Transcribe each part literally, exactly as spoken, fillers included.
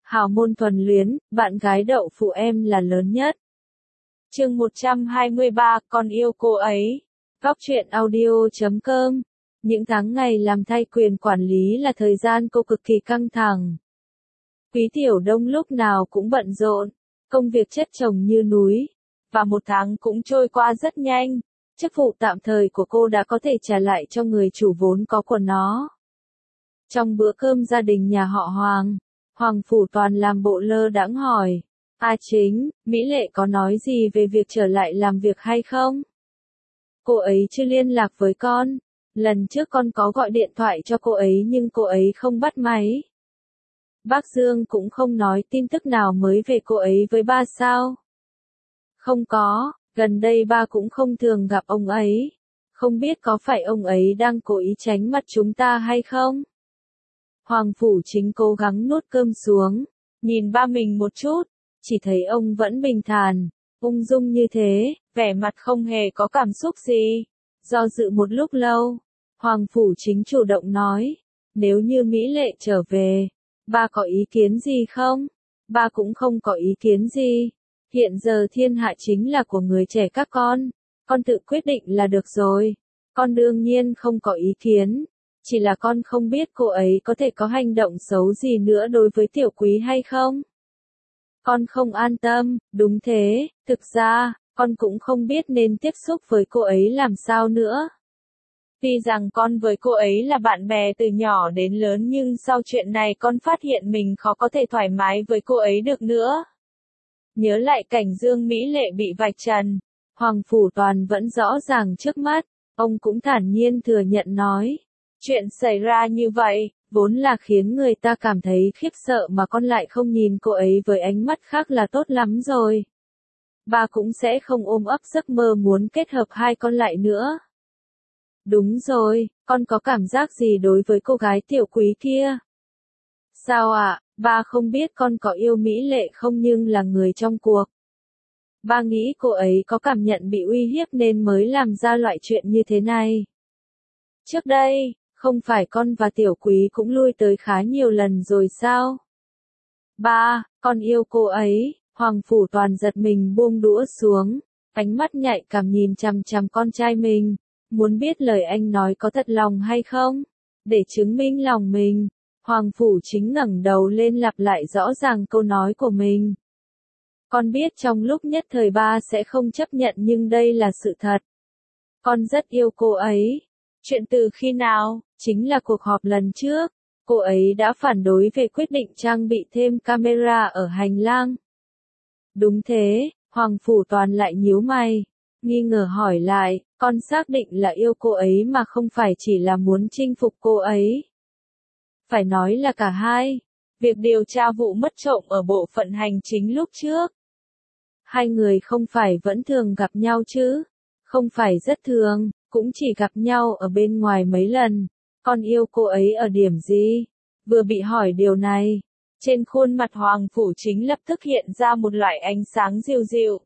Hào môn thuần luyến, bạn gái đậu phụ em là lớn nhất. Chương một trăm hai mươi ba, con yêu cô ấy. Góc truyện audio chấm com. Những tháng ngày làm thay quyền quản lý là thời gian cô cực kỳ căng thẳng. Quý Tiểu Đông lúc nào cũng bận rộn, công việc chất chồng như núi, và một tháng cũng trôi qua rất nhanh. Chức vụ tạm thời của cô đã có thể trả lại cho người chủ vốn có của nó. Trong bữa cơm gia đình nhà họ Hoàng, Hoàng Phủ Toàn làm bộ lơ đãng hỏi, A Chính, Mỹ Lệ có nói gì về việc trở lại làm việc hay không? Cô ấy chưa liên lạc với con, lần trước con có gọi điện thoại cho cô ấy nhưng cô ấy không bắt máy. Bác Dương cũng không nói tin tức nào mới về cô ấy với ba sao? Không có, gần đây ba cũng không thường gặp ông ấy. Không biết có phải ông ấy đang cố ý tránh mặt chúng ta hay không? Hoàng Phủ Chính cố gắng nuốt cơm xuống, nhìn ba mình một chút, chỉ thấy ông vẫn bình thản, ung dung như thế, vẻ mặt không hề có cảm xúc gì. Do dự một lúc lâu, Hoàng Phủ Chính chủ động nói, nếu như Mỹ Lệ trở về, ba có ý kiến gì không? Ba cũng không có ý kiến gì. Hiện giờ thiên hạ chính là của người trẻ các con, con tự quyết định là được rồi. Con đương nhiên không có ý kiến, chỉ là con không biết cô ấy có thể có hành động xấu gì nữa đối với Tiểu Quý hay không. Con không an tâm, đúng thế, thực ra, con cũng không biết nên tiếp xúc với cô ấy làm sao nữa. Tuy rằng con với cô ấy là bạn bè từ nhỏ đến lớn nhưng sau chuyện này con phát hiện mình khó có thể thoải mái với cô ấy được nữa. Nhớ lại cảnh Dương Mỹ Lệ bị vạch trần, Hoàng Phủ Toàn vẫn rõ ràng trước mắt, ông cũng thản nhiên thừa nhận nói. Chuyện xảy ra như vậy, vốn là khiến người ta cảm thấy khiếp sợ mà con lại không nhìn cô ấy với ánh mắt khác là tốt lắm rồi. Ba cũng sẽ không ôm ấp giấc mơ muốn kết hợp hai con lại nữa. Đúng rồi, con có cảm giác gì đối với cô gái Tiểu Quý kia? Sao ạ, à, ba không biết con có yêu Mỹ Lệ không nhưng là người trong cuộc. Ba nghĩ cô ấy có cảm nhận bị uy hiếp nên mới làm ra loại chuyện như thế này. Trước đây, không phải con và Tiểu Quý cũng lui tới khá nhiều lần rồi sao? Ba, con yêu cô ấy. Hoàng Phủ Toàn giật mình buông đũa xuống, ánh mắt nhạy cảm nhìn chằm chằm con trai mình, muốn biết lời anh nói có thật lòng hay không? Để chứng minh lòng mình, Hoàng Phủ Chính ngẩng đầu lên lặp lại rõ ràng câu nói của mình. Con biết trong lúc nhất thời ba sẽ không chấp nhận nhưng đây là sự thật. Con rất yêu cô ấy. Chuyện từ khi nào? Chính là cuộc họp lần trước. Cô ấy đã phản đối về quyết định trang bị thêm camera ở hành lang. Đúng thế, Hoàng Phủ Toàn lại nhíu mày, nghi ngờ hỏi lại, con xác định là yêu cô ấy mà không phải chỉ là muốn chinh phục cô ấy. Phải nói là cả hai. Việc điều tra vụ mất trộm ở bộ phận hành chính lúc trước. Hai người không phải vẫn thường gặp nhau chứ? Không phải rất thường, cũng chỉ gặp nhau ở bên ngoài mấy lần. Con yêu cô ấy ở điểm gì? Vừa bị hỏi điều này, trên khuôn mặt Hoàng Phủ Chính lập tức hiện ra một loại ánh sáng dịu dịu.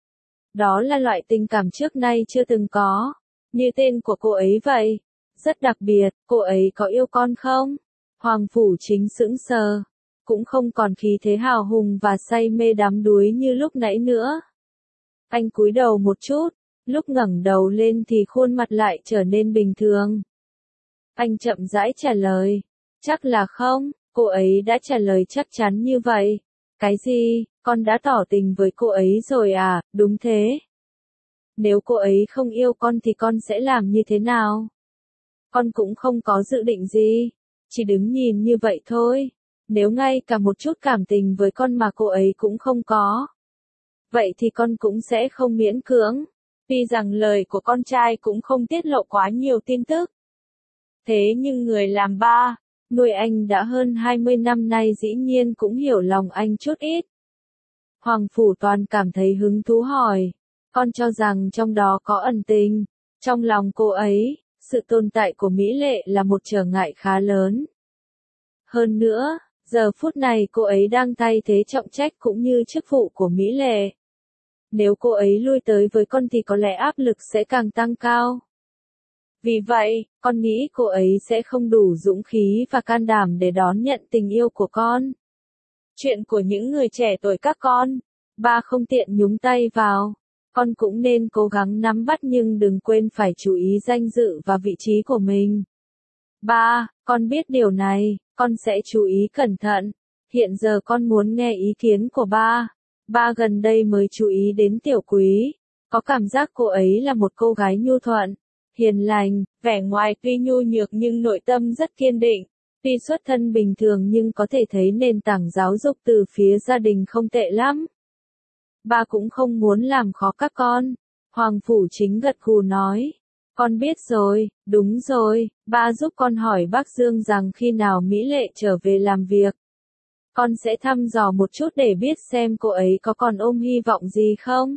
Đó là loại tình cảm trước nay chưa từng có, như tên của cô ấy vậy. Rất đặc biệt, cô ấy có yêu con không? Hoàng Phủ Chính sững sờ, cũng không còn khí thế hào hùng và say mê đắm đuối như lúc nãy nữa. Anh cúi đầu một chút, lúc ngẩng đầu lên thì khuôn mặt lại trở nên bình thường. Anh chậm rãi trả lời, chắc là không. Cô ấy đã trả lời chắc chắn như vậy. Cái gì, con đã tỏ tình với cô ấy rồi à? Đúng thế. Nếu cô ấy không yêu con thì con sẽ làm như thế nào? Con cũng không có dự định gì, chỉ đứng nhìn như vậy thôi. Nếu ngay cả một chút cảm tình với con mà cô ấy cũng không có, vậy thì con cũng sẽ không miễn cưỡng. Tuy rằng lời của con trai cũng không tiết lộ quá nhiều tin tức. Thế nhưng người làm ba, nuôi anh đã hơn hai mươi năm nay dĩ nhiên cũng hiểu lòng anh chút ít. Hoàng Phủ Toàn cảm thấy hứng thú hỏi, con cho rằng trong đó có ẩn tình. Trong lòng cô ấy, sự tồn tại của Mỹ Lệ là một trở ngại khá lớn. Hơn nữa, giờ phút này cô ấy đang thay thế trọng trách cũng như chức vụ của Mỹ Lệ. Nếu cô ấy lui tới với con thì có lẽ áp lực sẽ càng tăng cao. Vì vậy, con nghĩ cô ấy sẽ không đủ dũng khí và can đảm để đón nhận tình yêu của con. Chuyện của những người trẻ tuổi các con, ba không tiện nhúng tay vào. Con cũng nên cố gắng nắm bắt nhưng đừng quên phải chú ý danh dự và vị trí của mình. Ba, con biết điều này, con sẽ chú ý cẩn thận. Hiện giờ con muốn nghe ý kiến của ba. Ba gần đây mới chú ý đến Tiểu Quý. Có cảm giác cô ấy là một cô gái nhu thuận, hiền lành, vẻ ngoài tuy nhu nhược nhưng nội tâm rất kiên định. Tuy xuất thân bình thường nhưng có thể thấy nền tảng giáo dục từ phía gia đình không tệ lắm. Ba cũng không muốn làm khó các con. Hoàng Phủ Chính gật gù nói. Con biết rồi, đúng rồi, ba giúp con hỏi bác Dương rằng khi nào Mỹ Lệ trở về làm việc. Con sẽ thăm dò một chút để biết xem cô ấy có còn ôm hy vọng gì không.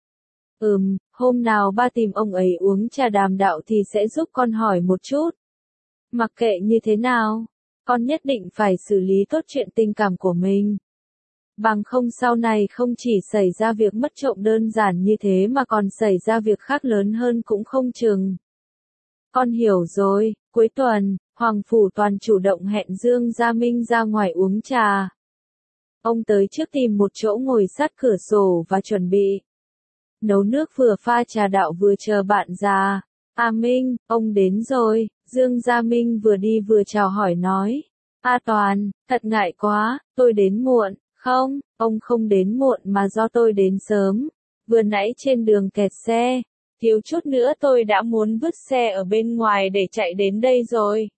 Ừm, hôm nào ba tìm ông ấy uống trà đàm đạo thì sẽ giúp con hỏi một chút. Mặc kệ như thế nào, con nhất định phải xử lý tốt chuyện tình cảm của mình. Bằng không sau này không chỉ xảy ra việc mất trộm đơn giản như thế mà còn xảy ra việc khác lớn hơn cũng không chừng. Con hiểu rồi, cuối tuần, Hoàng Phủ Toàn chủ động hẹn Dương Gia Minh ra ngoài uống trà. Ông tới trước tìm một chỗ ngồi sát cửa sổ và chuẩn bị nấu nước, vừa pha trà đạo vừa chờ bạn già. A Minh, ông đến rồi. Dương Gia Minh vừa đi vừa chào hỏi nói. A Toàn, thật ngại quá, tôi đến muộn. Không, ông không đến muộn mà do tôi đến sớm. Vừa nãy trên đường kẹt xe, thiếu chút nữa tôi đã muốn vứt xe ở bên ngoài để chạy đến đây rồi.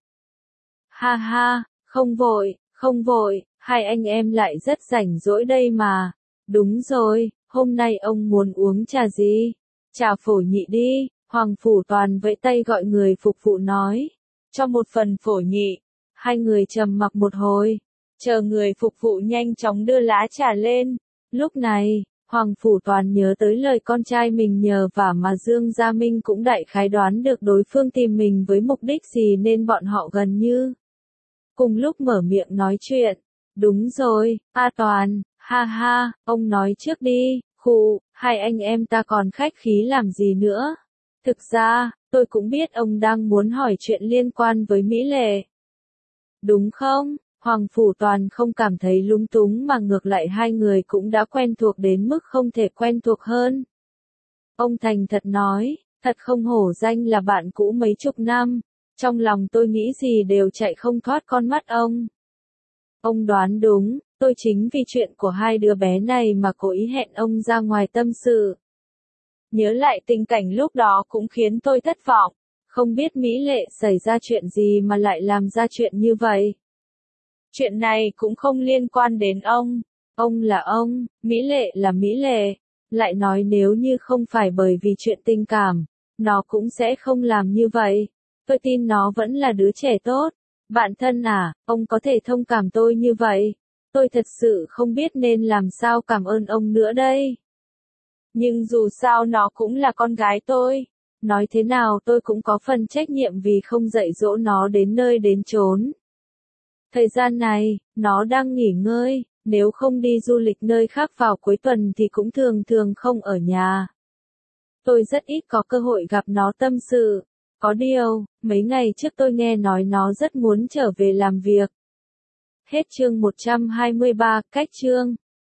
Ha ha, không vội, không vội, hai anh em lại rất rảnh rỗi đây mà. Đúng rồi, hôm nay ông muốn uống trà gì? Trà phổ nhị đi. Hoàng Phủ Toàn vẫy tay gọi người phục vụ nói. Cho một phần phổ nhị. Hai người trầm mặc một hồi. Chờ người phục vụ nhanh chóng đưa lá trà lên. Lúc này, Hoàng Phủ Toàn nhớ tới lời con trai mình nhờ vả mà Dương Gia Minh cũng đại khái đoán được đối phương tìm mình với mục đích gì nên bọn họ gần như cùng lúc mở miệng nói chuyện. Đúng rồi, A Toàn, ha ha, ông nói trước đi, khụ, hai anh em ta còn khách khí làm gì nữa. Thực ra, tôi cũng biết ông đang muốn hỏi chuyện liên quan với Mỹ Lệ. Đúng không? Hoàng Phủ Toàn không cảm thấy lung túng mà ngược lại hai người cũng đã quen thuộc đến mức không thể quen thuộc hơn. Ông thành thật nói, thật không hổ danh là bạn cũ mấy chục năm, trong lòng tôi nghĩ gì đều chạy không thoát con mắt ông. Ông đoán đúng, tôi chính vì chuyện của hai đứa bé này mà cố ý hẹn ông ra ngoài tâm sự. Nhớ lại tình cảnh lúc đó cũng khiến tôi thất vọng, không biết Mỹ Lệ xảy ra chuyện gì mà lại làm ra chuyện như vậy. Chuyện này cũng không liên quan đến ông, ông là ông, Mỹ Lệ là Mỹ Lệ, lại nói nếu như không phải bởi vì chuyện tình cảm, nó cũng sẽ không làm như vậy, tôi tin nó vẫn là đứa trẻ tốt. Bạn thân à, ông có thể thông cảm tôi như vậy, tôi thật sự không biết nên làm sao cảm ơn ông nữa đây. Nhưng dù sao nó cũng là con gái tôi, nói thế nào tôi cũng có phần trách nhiệm vì không dạy dỗ nó đến nơi đến chốn. Thời gian này, nó đang nghỉ ngơi, nếu không đi du lịch nơi khác vào cuối tuần thì cũng thường thường không ở nhà. Tôi rất ít có cơ hội gặp nó tâm sự. Có điều, mấy ngày trước tôi nghe nói nó rất muốn trở về làm việc. Hết chương một trăm hai mươi ba, cách chương.